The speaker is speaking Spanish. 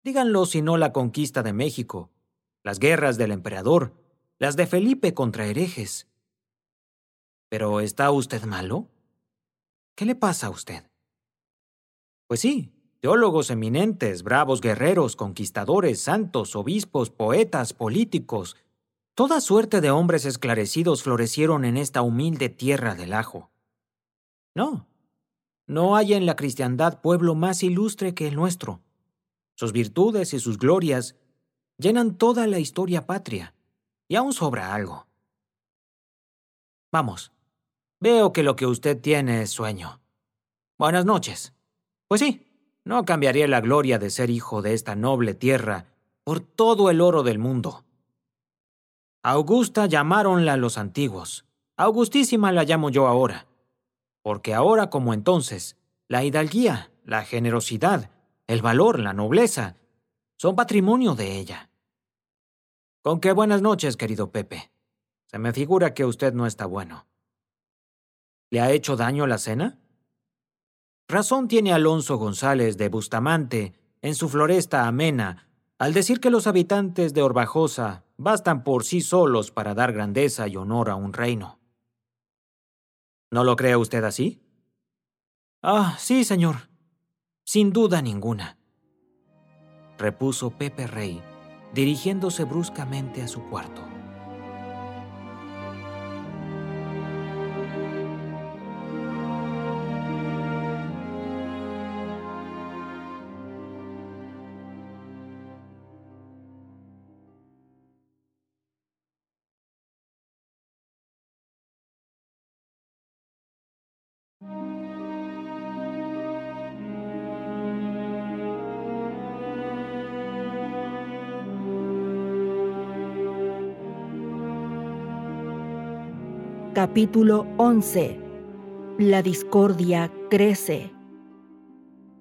Díganlo si no la conquista de México, las guerras del emperador, las de Felipe contra herejes. ¿Pero está usted malo? ¿Qué le pasa a usted? Pues sí, teólogos eminentes, bravos guerreros, conquistadores, santos, obispos, poetas, políticos, toda suerte de hombres esclarecidos florecieron en esta humilde tierra del ajo. No hay en la cristiandad pueblo más ilustre que el nuestro. Sus virtudes y sus glorias llenan toda la historia patria, y aún sobra algo. Vamos, veo que lo que usted tiene es sueño. Buenas noches. Pues sí, no cambiaría la gloria de ser hijo de esta noble tierra por todo el oro del mundo. Augusta llamáronla los antiguos. Augustísima la llamo yo ahora. Porque ahora como entonces, la hidalguía, la generosidad, el valor, la nobleza, son patrimonio de ella. Con qué buenas noches, querido Pepe. Se me figura que usted no está bueno. ¿Le ha hecho daño la cena? Razón tiene Alonso González de Bustamante en su Floresta Amena al decir que los habitantes de Orbajosa bastan por sí solos para dar grandeza y honor a un reino. ¿No lo cree usted así? Ah, sí, señor. Sin duda ninguna, repuso Pepe Rey, dirigiéndose bruscamente a su cuarto. Capítulo 11. La discordia crece.